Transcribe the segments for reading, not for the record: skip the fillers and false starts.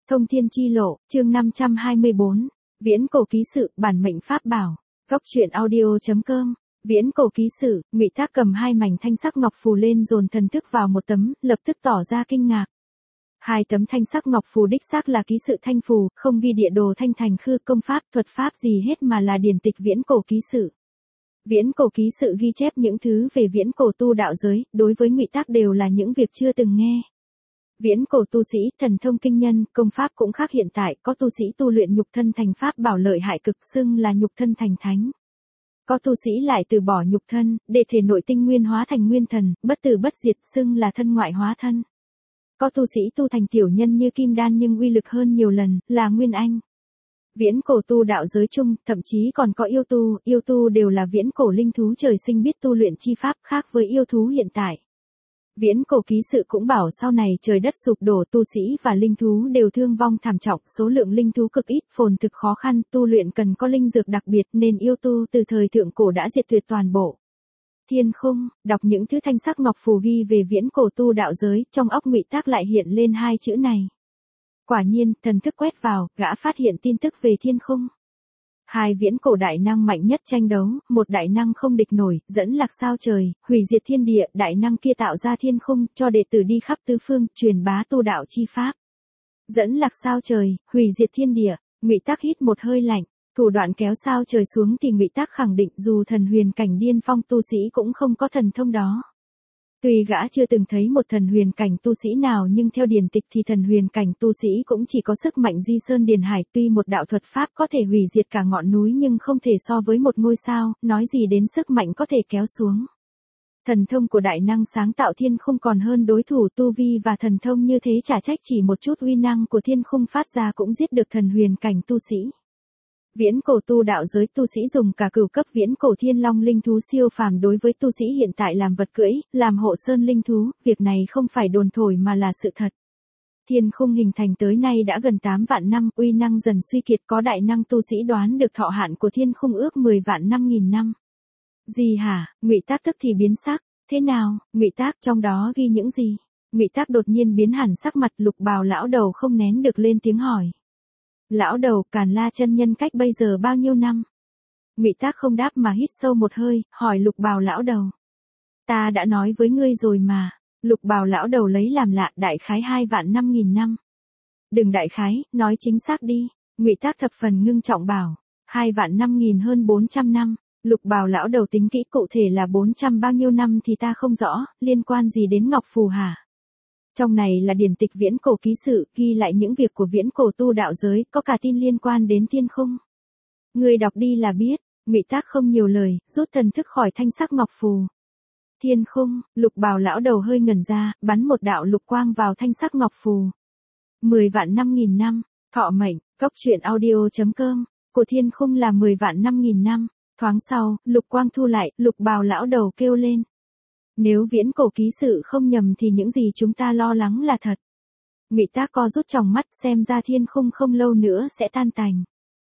Thông thiên chi lộ, chương 524. Viễn cổ ký sự, bản mệnh pháp bảo. Góc truyện audio.com. Viễn cổ ký sự, Ngụy Tác cầm hai mảnh thanh sắc ngọc phù lên dồn thần thức vào một tấm, lập tức tỏ ra kinh ngạc. Hai tấm thanh sắc ngọc phù đích xác là ký sự thanh phù, không ghi địa đồ thanh thành khư công pháp, thuật pháp gì hết mà là điển tịch viễn cổ ký sự. Viễn cổ ký sự ghi chép những thứ về viễn cổ tu đạo giới, đối với Ngụy Tác đều là những việc chưa từng nghe. Viễn cổ tu sĩ, thần thông kinh nhân, công pháp cũng khác hiện tại, có tu sĩ tu luyện nhục thân thành pháp bảo lợi hại cực xưng là nhục thân thành thánh. Có tu sĩ lại từ bỏ nhục thân, để thể nội tinh nguyên hóa thành nguyên thần, bất tử bất diệt xưng là thân ngoại hóa thân. Có tu sĩ tu thành tiểu nhân như kim đan nhưng uy lực hơn nhiều lần, là nguyên anh. Viễn cổ tu đạo giới chung, thậm chí còn có yêu tu đều là viễn cổ linh thú trời sinh biết tu luyện chi pháp khác với yêu thú hiện tại. Viễn cổ ký sự cũng bảo sau này trời đất sụp đổ tu sĩ và linh thú đều thương vong thảm trọng, số lượng linh thú cực ít, phồn thực khó khăn, tu luyện cần có linh dược đặc biệt nên yêu tu từ thời thượng cổ đã diệt tuyệt toàn bộ. Thiên khung, đọc những thứ thanh sắc ngọc phù ghi về viễn cổ tu đạo giới, trong óc Ngụy Tác lại hiện lên hai chữ này. Quả nhiên, thần thức quét vào, gã phát hiện tin tức về thiên khung. Hai viễn cổ đại năng mạnh nhất tranh đấu, một đại năng không địch nổi, dẫn lạc sao trời, hủy diệt thiên địa, đại năng kia tạo ra thiên khung, cho đệ tử đi khắp tứ phương, truyền bá tu đạo chi pháp. Dẫn lạc sao trời, hủy diệt thiên địa, Ngụy Tác hít một hơi lạnh, thủ đoạn kéo sao trời xuống thì Ngụy Tác khẳng định dù thần huyền cảnh điên phong tu sĩ cũng không có thần thông đó. Tuy gã chưa từng thấy một thần huyền cảnh tu sĩ nào nhưng theo điển tịch thì thần huyền cảnh tu sĩ cũng chỉ có sức mạnh di sơn điền hải, tuy một đạo thuật pháp có thể hủy diệt cả ngọn núi nhưng không thể so với một ngôi sao, nói gì đến sức mạnh có thể kéo xuống. Thần thông của đại năng sáng tạo thiên khung còn hơn đối thủ tu vi và thần thông như thế chả trách chỉ một chút uy năng của thiên khung phát ra cũng giết được thần huyền cảnh tu sĩ. Viễn cổ tu đạo giới tu sĩ dùng cả cửu cấp viễn cổ thiên long linh thú siêu phàm đối với tu sĩ hiện tại làm vật cưỡi, làm hộ sơn linh thú, việc này không phải đồn thổi mà là sự thật. Thiên khung hình thành tới nay đã gần 8 vạn năm, uy năng dần suy kiệt, có đại năng tu sĩ đoán được thọ hạn của thiên khung ước 10 vạn 5.000 năm. Gì hả? Ngụy Tác tức thì biến sắc, thế nào? Ngụy Tác trong đó ghi những gì? Ngụy Tác đột nhiên biến hẳn sắc mặt, Lục Bào lão đầu không nén được lên tiếng hỏi. Lão đầu, Càn La chân nhân cách bây giờ bao nhiêu năm? Ngụy Tác không đáp mà hít sâu một hơi, hỏi Lục Bào lão đầu. Ta đã nói với ngươi rồi mà. Lục Bào lão đầu lấy làm lạ, đại khái 2 vạn 5.000 năm. Đừng đại khái, nói chính xác đi. Ngụy Tác thập phần ngưng trọng bảo. 2 vạn 5.000 hơn 400 năm. Lục Bào lão đầu tính kỹ cụ thể là 400 bao nhiêu năm thì ta không rõ, liên quan gì đến ngọc phù hả? Trong này là điển tịch viễn cổ ký sự, ghi lại những việc của viễn cổ tu đạo giới, có cả tin liên quan đến thiên khung. Người đọc đi là biết. Ngụy Tác không nhiều lời, rút thần thức khỏi thanh sắc ngọc phù. Thiên khung, Lục Bào lão đầu hơi ngẩn ra, bắn một đạo lục quang vào thanh sắc ngọc phù. 10 vạn 5.000 năm, thọ mệnh, góc truyện audio.com, của thiên khung là 10 vạn 5.000 năm. Thoáng sau, lục quang thu lại, Lục Bào lão đầu kêu lên. Nếu viễn cổ ký sự không nhầm thì những gì chúng ta lo lắng là thật. Ngụy Tác co rút tròng mắt, xem ra thiên khung không lâu nữa sẽ tan tành.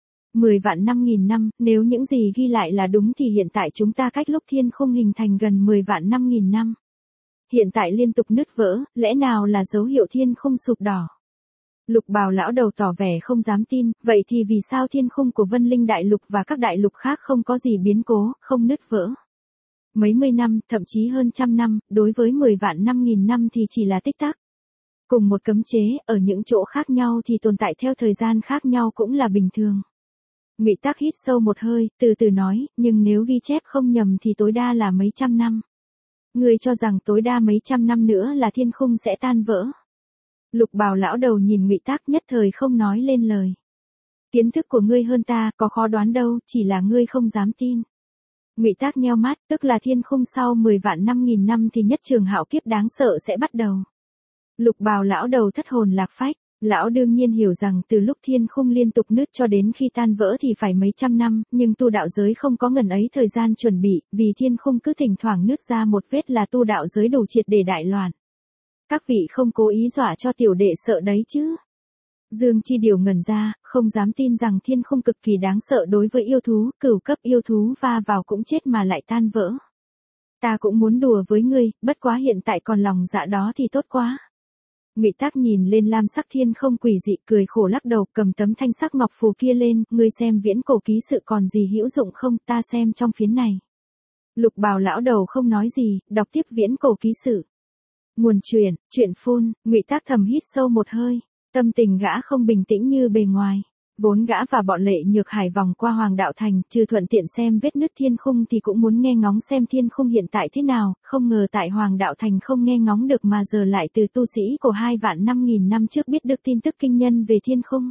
10 vạn 5.000 năm, nếu những gì ghi lại là đúng thì hiện tại chúng ta cách lúc thiên khung hình thành gần 10 vạn 5.000 năm. Hiện tại liên tục nứt vỡ, lẽ nào là dấu hiệu thiên khung sụp đổ? Lục Bào lão đầu tỏ vẻ không dám tin, vậy thì vì sao thiên khung của Vân Linh đại lục và các đại lục khác không có gì biến cố, không nứt vỡ? Mấy mươi năm, thậm chí hơn trăm năm, đối với 10 vạn 5.000 năm thì chỉ là tích tắc. Cùng một cấm chế, ở những chỗ khác nhau thì tồn tại theo thời gian khác nhau cũng là bình thường. Ngụy Tác hít sâu một hơi, từ từ nói, nhưng nếu ghi chép không nhầm thì tối đa là mấy trăm năm. Ngươi cho rằng tối đa mấy trăm năm nữa là thiên khung sẽ tan vỡ. Lục Bào lão đầu nhìn Ngụy Tác nhất thời không nói lên lời. Kiến thức của ngươi hơn ta, có khó đoán đâu, chỉ là ngươi không dám tin. Ngụy Tác nheo mắt, tức là thiên khung sau 10 vạn 5.000 năm thì nhất trường hạo kiếp đáng sợ sẽ bắt đầu. Lục Bào lão đầu thất hồn lạc phách, lão đương nhiên hiểu rằng từ lúc thiên khung liên tục nứt cho đến khi tan vỡ thì phải mấy trăm năm, nhưng tu đạo giới không có ngần ấy thời gian chuẩn bị, vì thiên khung cứ thỉnh thoảng nứt ra một vết là tu đạo giới đủ triệt để đại loạn. Các vị không cố ý dọa cho tiểu đệ sợ đấy chứ? Dương Chi Điều ngẩn ra, không dám tin rằng thiên khung cực kỳ đáng sợ đối với yêu thú, cửu cấp yêu thú va vào cũng chết mà lại tan vỡ. Ta cũng muốn đùa với ngươi, bất quá hiện tại còn lòng dạ đó thì tốt quá. Ngụy Tác nhìn lên lam sắc thiên không quỷ dị, cười khổ lắc đầu, cầm tấm thanh sắc ngọc phù kia lên, ngươi xem viễn cổ ký sự còn gì hữu dụng không, ta xem trong phiến này. Lục Bào lão đầu không nói gì, đọc tiếp viễn cổ ký sự. Nguồn truyện phun, Ngụy Tác thầm hít sâu một hơi, tâm tình gã không bình tĩnh như bề ngoài. Vốn gã và bọn Lệ Nhược Hải vòng qua Hoàng Đạo Thành, trừ thuận tiện xem vết nứt thiên khung thì cũng muốn nghe ngóng xem thiên khung hiện tại thế nào, không ngờ tại Hoàng Đạo Thành không nghe ngóng được mà giờ lại từ tu sĩ của 2.500.000 năm trước biết được tin tức kinh nhân về thiên khung.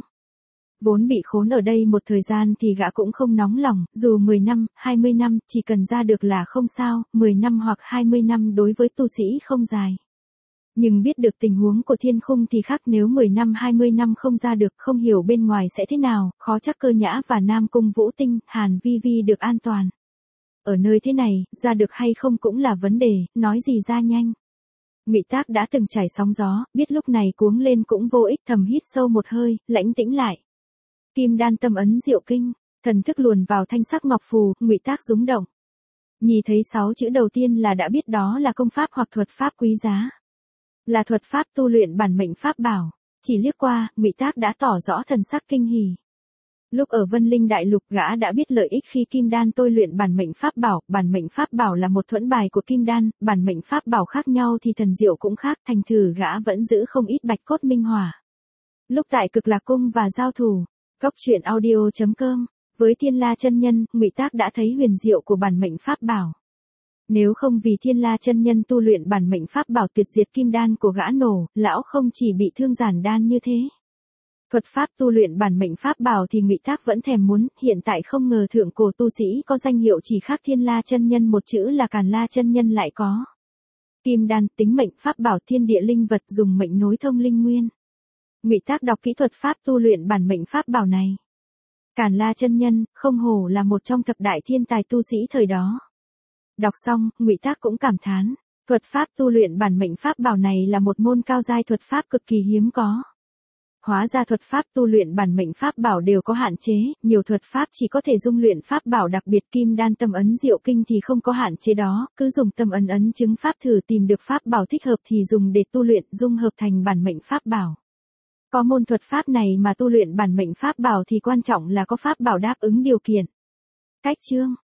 Vốn bị khốn ở đây một thời gian thì gã cũng không nóng lòng, dù 10 năm, 20 năm, chỉ cần ra được là không sao, 10 năm hoặc 20 năm đối với tu sĩ không dài. Nhưng biết được tình huống của thiên khung thì khác, nếu 10 năm 20 năm không ra được, không hiểu bên ngoài sẽ thế nào, khó chắc Cơ Nhã và Nam Cung Vũ Tinh, Hàn Vi Vi được an toàn. Ở nơi thế này, ra được hay không cũng là vấn đề, nói gì ra nhanh. Ngụy Tác đã từng trải sóng gió, biết lúc này cuống lên cũng vô ích, thầm hít sâu một hơi, lãnh tĩnh lại. Kim đan tâm ấn diệu kinh, thần thức luồn vào thanh sắc ngọc phù, Ngụy Tác rúng động. Nhìn thấy 6 chữ đầu tiên là đã biết đó là công pháp hoặc thuật pháp quý giá. Là thuật pháp tu luyện bản mệnh pháp bảo. Chỉ liếc qua, Ngụy Tác đã tỏ rõ thần sắc kinh hỉ. Lúc ở Vân Linh Đại Lục gã đã biết lợi ích khi kim đan tôi luyện bản mệnh pháp bảo là một thuẫn bài của kim đan, bản mệnh pháp bảo khác nhau thì thần diệu cũng khác, thành thử gã vẫn giữ không ít bạch cốt minh hỏa. Lúc tại Cực Lạc Cung và giao thủ, goctruyện.audio.com, với Thiên La chân nhân, Ngụy Tác đã thấy huyền diệu của bản mệnh pháp bảo. Nếu không vì Thiên La chân nhân tu luyện bản mệnh pháp bảo tuyệt diệt kim đan của gã nổ, lão không chỉ bị thương giản đan như thế. Thuật pháp tu luyện bản mệnh pháp bảo thì Ngụy Tác vẫn thèm muốn, hiện tại không ngờ thượng cổ tu sĩ có danh hiệu chỉ khác Thiên La chân nhân một chữ là Càn La chân nhân lại có. Kim đan, tính mệnh pháp bảo, thiên địa linh vật, dùng mệnh nối thông linh nguyên. Ngụy Tác đọc kỹ thuật pháp tu luyện bản mệnh pháp bảo này. Càn La chân nhân, không hổ là một trong thập đại thiên tài tu sĩ thời đó. Đọc xong, Ngụy Tác cũng cảm thán, thuật pháp tu luyện bản mệnh pháp bảo này là một môn cao giai thuật pháp cực kỳ hiếm có. Hóa ra thuật pháp tu luyện bản mệnh pháp bảo đều có hạn chế, nhiều thuật pháp chỉ có thể dung luyện pháp bảo đặc biệt, kim đan tâm ấn diệu kinh thì không có hạn chế đó, cứ dùng tâm ấn ấn chứng pháp thử tìm được pháp bảo thích hợp thì dùng để tu luyện, dung hợp thành bản mệnh pháp bảo. Có môn thuật pháp này mà tu luyện bản mệnh pháp bảo thì quan trọng là có pháp bảo đáp ứng điều kiện. Cách chương